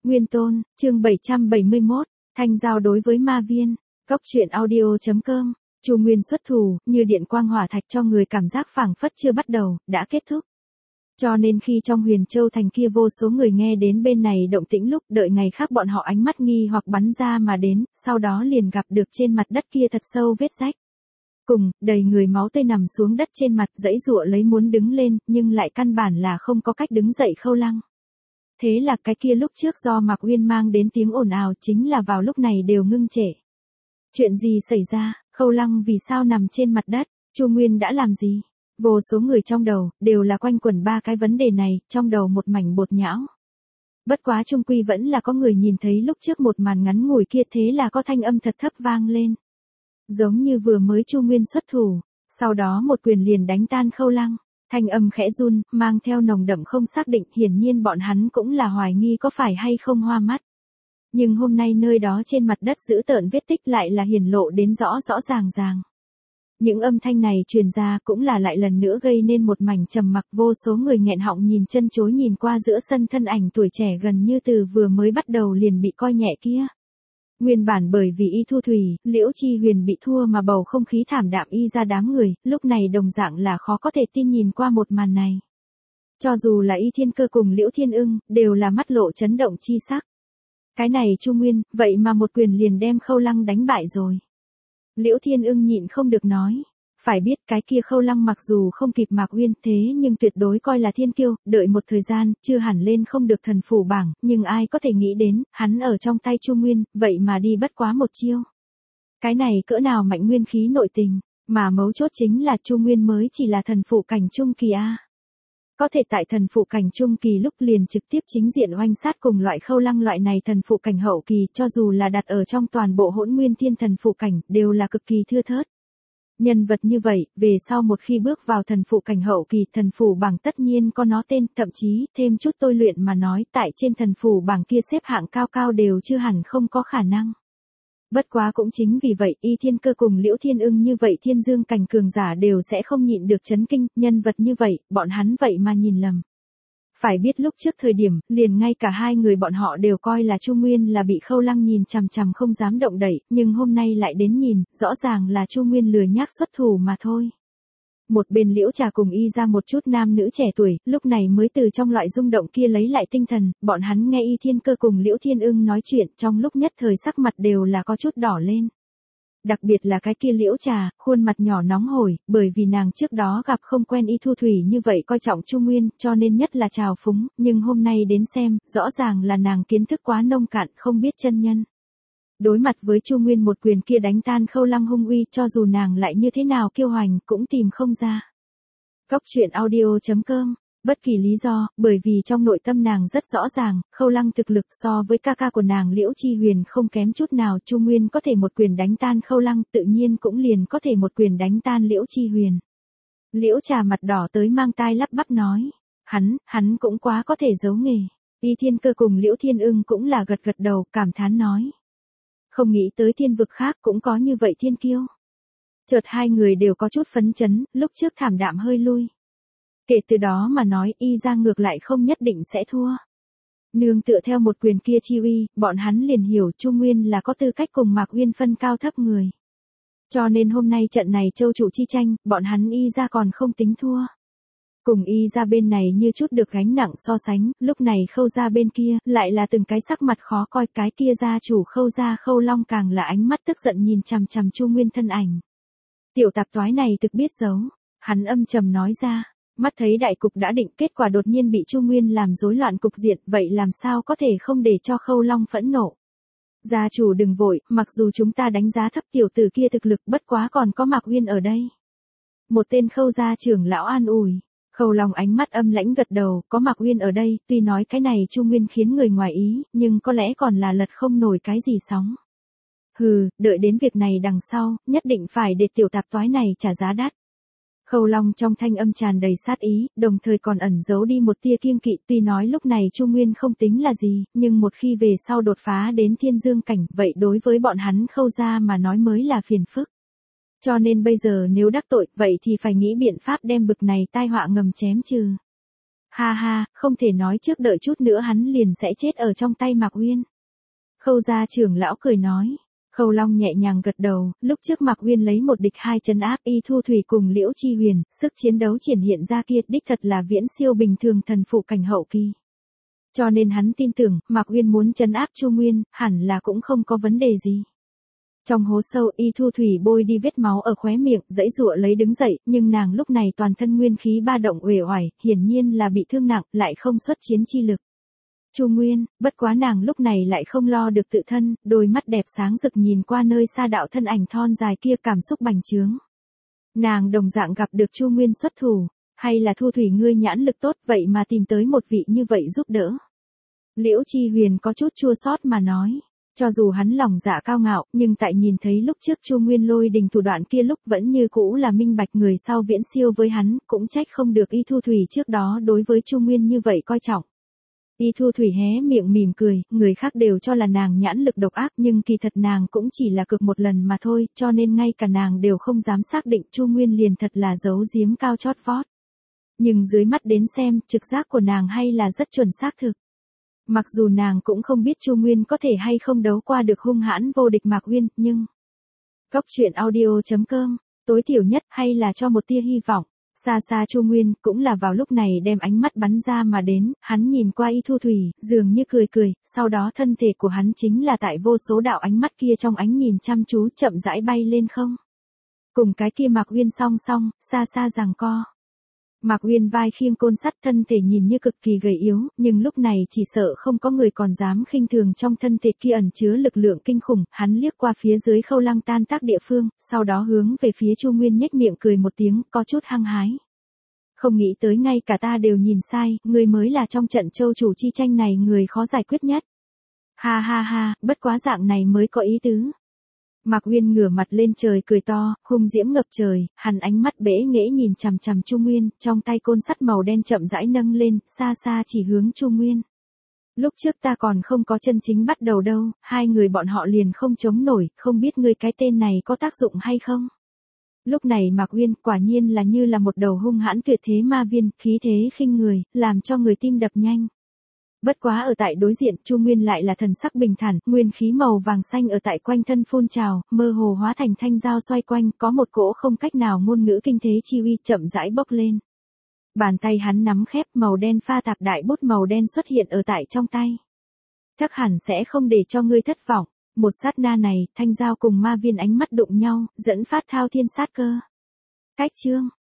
Nguyên Tôn, chương 771, Thanh giao đối với ma viên, Cốc truyện audio.com, Chu Nguyên xuất thủ, như điện quang hỏa thạch cho người cảm giác phảng phất chưa bắt đầu, đã kết thúc. Cho nên khi trong Huyền Châu thành kia vô số người nghe đến bên này động tĩnh lúc đợi ngày khác bọn họ ánh mắt nghi hoặc bắn ra mà đến, sau đó liền gặp được trên mặt đất kia thật sâu vết rách. Cùng, đầy người máu tươi nằm xuống đất trên mặt giãy giụa lấy muốn đứng lên, nhưng lại căn bản là không có cách đứng dậy Khâu Lăng. Thế là cái kia lúc trước do Mạc Uyên mang đến tiếng ồn ào chính là vào lúc này đều ngưng trệ. Chuyện gì xảy ra, Khâu Lăng vì sao nằm trên mặt đất, Chu Nguyên đã làm gì? Vô số người trong đầu, đều là quanh quẩn ba cái vấn đề này, trong đầu một mảnh bột nhão. Bất quá chung quy vẫn là có người nhìn thấy lúc trước một màn ngắn ngủi kia thế là có thanh âm thật thấp vang lên. Giống như vừa mới Chu Nguyên xuất thủ, sau đó một quyền liền đánh tan Khâu Lăng. Thanh âm khẽ run, mang theo nồng đậm không xác định, hiển nhiên bọn hắn cũng là hoài nghi có phải hay không hoa mắt. Nhưng hôm nay nơi đó trên mặt đất dữ tợn vết tích lại là hiển lộ đến rõ rõ ràng ràng. Những âm thanh này truyền ra cũng là lại lần nữa gây nên một mảnh trầm mặc, vô số người nghẹn họng nhìn chân chối nhìn qua giữa sân thân ảnh tuổi trẻ gần như từ vừa mới bắt đầu liền bị coi nhẹ kia. Nguyên bản bởi vì Y Thu Thủy, Liễu Chi Huyền bị thua mà bầu không khí thảm đạm y ra đám người, lúc này đồng dạng là khó có thể tin nhìn qua một màn này. Cho dù là Y Thiên Cơ cùng Liễu Thiên Ưng, đều là mắt lộ chấn động chi sắc. Cái này Chu Nguyên, vậy mà một quyền liền đem Khâu Lăng đánh bại rồi. Liễu Thiên Ưng nhịn không được nói. Phải biết cái kia Khâu Lăng mặc dù không kịp Mạc Uyên thế nhưng tuyệt đối coi là thiên kiêu, đợi một thời gian, chưa hẳn lên không được thần phủ bảng, nhưng ai có thể nghĩ đến, hắn ở trong tay Chu Nguyên, vậy mà đi bất quá một chiêu. Cái này cỡ nào mạnh nguyên khí nội tình, mà mấu chốt chính là Chu Nguyên mới chỉ là thần phụ cảnh trung kỳ A. Có thể tại thần phụ cảnh trung kỳ lúc liền trực tiếp chính diện oanh sát cùng loại Khâu Lăng loại này thần phụ cảnh hậu kỳ, cho dù là đặt ở trong toàn bộ Hỗn Nguyên Thiên thần phụ cảnh, đều là cực kỳ thưa thớt. Nhân vật như vậy, về sau một khi bước vào thần phụ cảnh hậu kỳ, thần phủ bảng tất nhiên có nó tên, thậm chí, thêm chút tôi luyện mà nói, tại trên thần phủ bảng kia xếp hạng cao cao đều chưa hẳn không có khả năng. Bất quá cũng chính vì vậy, Y Thiên Cơ cùng Liễu Thiên Ưng như vậy thiên dương cảnh cường giả đều sẽ không nhịn được chấn kinh, nhân vật như vậy, bọn hắn vậy mà nhìn lầm. Phải biết lúc trước thời điểm, liền ngay cả hai người bọn họ đều coi là Chu Nguyên là bị Khâu Lăng nhìn chằm chằm không dám động đậy, nhưng hôm nay lại đến nhìn, rõ ràng là Chu Nguyên lười nhác xuất thủ mà thôi. Một bên Liễu Trà cùng Y ra một chút nam nữ trẻ tuổi, lúc này mới từ trong loại rung động kia lấy lại tinh thần, bọn hắn nghe Y Thiên Cơ cùng Liễu Thiên Ưng nói chuyện, trong lúc nhất thời sắc mặt đều là có chút đỏ lên. Đặc biệt là cái kia Liễu Trà, khuôn mặt nhỏ nóng hổi, bởi vì nàng trước đó gặp không quen Y Thu Thủy như vậy coi trọng Chu Nguyên, cho nên nhất là trào phúng, nhưng hôm nay đến xem, rõ ràng là nàng kiến thức quá nông cạn, không biết chân nhân. Đối mặt với Chu Nguyên một quyền kia đánh tan Khâu Lăng hung uy, cho dù nàng lại như thế nào kiêu hoành, cũng tìm không ra. Cốc truyện audio.com, bất kỳ lý do, bởi vì trong nội tâm nàng rất rõ ràng, Khâu Lăng thực lực so với ca ca của nàng Liễu Chi Huyền không kém chút nào, Chu Nguyên có thể một quyền đánh tan Khâu Lăng, tự nhiên cũng liền có thể một quyền đánh tan Liễu Chi Huyền. Liễu Trà mặt đỏ tới mang tai lắp bắp nói, hắn cũng quá có thể giấu nghề. Y Thiên Cơ cùng Liễu Thiên Ưng cũng là gật gật đầu, cảm thán nói. Không nghĩ tới thiên vực khác cũng có như vậy thiên kiêu. Chợt hai người đều có chút phấn chấn, lúc trước thảm đạm hơi lui. Kể từ đó mà nói Y ra ngược lại không nhất định sẽ thua. Nương tựa theo một quyền kia chi uy, bọn hắn liền hiểu Chu Nguyên là có tư cách cùng Mạc Uyên phân cao thấp người. Cho nên hôm nay trận này châu chủ chi tranh, bọn hắn Y ra còn không tính thua. Cùng Y ra bên này như chút được gánh nặng so sánh, lúc này Khâu ra bên kia, lại là từng cái sắc mặt khó coi, cái kia gia chủ Khâu ra Khâu Long càng là ánh mắt tức giận nhìn chằm chằm Chu Nguyên thân ảnh. Tiểu tạp toái này thực biết giấu, hắn âm trầm nói ra. Mắt thấy đại cục đã định, kết quả đột nhiên bị Chu Nguyên làm rối loạn cục diện, vậy làm sao có thể không để cho Khâu Long phẫn nộ. Gia chủ đừng vội, mặc dù chúng ta đánh giá thấp tiểu tử kia thực lực, bất quá còn có Mạc Uyên ở đây. Một tên Khâu gia trưởng lão an ủi. Khâu Long ánh mắt âm lãnh gật đầu, có Mạc Uyên ở đây, tuy nói cái này Chu Nguyên khiến người ngoài ý, nhưng có lẽ còn là lật không nổi cái gì sóng. Hừ, đợi đến việc này đằng sau, nhất định phải để tiểu tạp toái này trả giá đắt. Khâu Long trong thanh âm tràn đầy sát ý, đồng thời còn ẩn giấu đi một tia kiêng kỵ, tuy nói lúc này Chu Nguyên không tính là gì, nhưng một khi về sau đột phá đến thiên dương cảnh, vậy đối với bọn hắn Khâu gia mà nói mới là phiền phức. Cho nên bây giờ nếu đắc tội, vậy thì phải nghĩ biện pháp đem bực này tai họa ngầm chém trừ. Ha ha, không thể nói trước, đợi chút nữa hắn liền sẽ chết ở trong tay Mạc Uyên. Khâu gia trưởng lão cười nói. Khâu Long nhẹ nhàng gật đầu, lúc trước Mạc Uyên lấy một địch hai trấn áp Y Thu Thủy cùng Liễu Chi Huyền, sức chiến đấu triển hiện ra kia đích thật là viễn siêu bình thường thần phụ cảnh hậu kỳ. Cho nên hắn tin tưởng, Mạc Uyên muốn trấn áp Chu Nguyên, hẳn là cũng không có vấn đề gì. Trong hố sâu, Y Thu Thủy bôi đi vết máu ở khóe miệng, giãy giụa lấy đứng dậy, nhưng nàng lúc này toàn thân nguyên khí ba động uể oải, hiển nhiên là bị thương nặng, lại không xuất chiến chi lực. Chu Nguyên, bất quá nàng lúc này lại không lo được tự thân, đôi mắt đẹp sáng rực nhìn qua nơi xa đạo thân ảnh thon dài kia, cảm xúc bành trướng. Nàng đồng dạng gặp được Chu Nguyên xuất thủ, hay là Thu Thủy ngươi nhãn lực tốt vậy mà tìm tới một vị như vậy giúp đỡ. Liễu Chi Huyền có chút chua xót mà nói. Cho dù hắn lòng dạ cao ngạo, nhưng tại nhìn thấy lúc trước Chu Nguyên lôi đình thủ đoạn kia lúc vẫn như cũ là minh bạch người sau viễn siêu với hắn, cũng trách không được Y Thu Thủy trước đó đối với Chu Nguyên như vậy coi trọng. Y Thu Thủy hé miệng mỉm cười, người khác đều cho là nàng nhãn lực độc ác nhưng kỳ thật nàng cũng chỉ là cực một lần mà thôi, cho nên ngay cả nàng đều không dám xác định Chu Nguyên liền thật là giấu giếm cao chót vót. Nhưng dưới mắt đến xem, trực giác của nàng hay là rất chuẩn xác thực. Mặc dù nàng cũng không biết Chu Nguyên có thể hay không đấu qua được hung hãn vô địch Mạc Uyên, nhưng Cốc truyện audio.com, tối thiểu nhất hay là cho một tia hy vọng. Xa xa Chu Nguyên cũng là vào lúc này đem ánh mắt bắn ra mà đến, hắn nhìn qua Y Thu Thủy, dường như cười cười, sau đó thân thể của hắn chính là tại vô số đạo ánh mắt kia trong ánh nhìn chăm chú chậm rãi bay lên không. Cùng cái kia Mạc Uyên song song, xa xa giằng co. Mạc Uyên vai khiêng côn sắt, thân thể nhìn như cực kỳ gầy yếu, nhưng lúc này chỉ sợ không có người còn dám khinh thường trong thân thể kia ẩn chứa lực lượng kinh khủng, hắn liếc qua phía dưới Khâu Lăng tan tác địa phương, sau đó hướng về phía Chu Nguyên nhếch miệng cười một tiếng, có chút hăng hái. Không nghĩ tới ngay cả ta đều nhìn sai, ngươi mới là trong trận châu chủ chi tranh này người khó giải quyết nhất. Ha ha ha, bất quá dạng này mới có ý tứ. Mạc Uyên ngửa mặt lên trời cười to, hung diễm ngập trời, hắn ánh mắt bẽ nghễ nhìn chằm chằm Chu Nguyên, trong tay côn sắt màu đen chậm rãi nâng lên, xa xa chỉ hướng Chu Nguyên. Lúc trước ta còn không có chân chính bắt đầu đâu, hai người bọn họ liền không chống nổi, không biết ngươi cái tên này có tác dụng hay không. Lúc này Mạc Uyên quả nhiên là như là một đầu hung hãn tuyệt thế ma viên, khí thế khinh người, làm cho người tim đập nhanh. Bất quá ở tại đối diện, Chu Nguyên lại là thần sắc bình thản, nguyên khí màu vàng xanh ở tại quanh thân phun trào, mơ hồ hóa thành thanh dao xoay quanh, có một cỗ không cách nào ngôn ngữ kinh thế chi uy chậm rãi bốc lên. Bàn tay hắn nắm khép, màu đen pha tạp đại bút màu đen xuất hiện ở tại trong tay. Chắc hẳn sẽ không để cho ngươi thất vọng. Một sát na này, thanh dao cùng ma viên ánh mắt đụng nhau, dẫn phát thao thiên sát cơ. Cách chương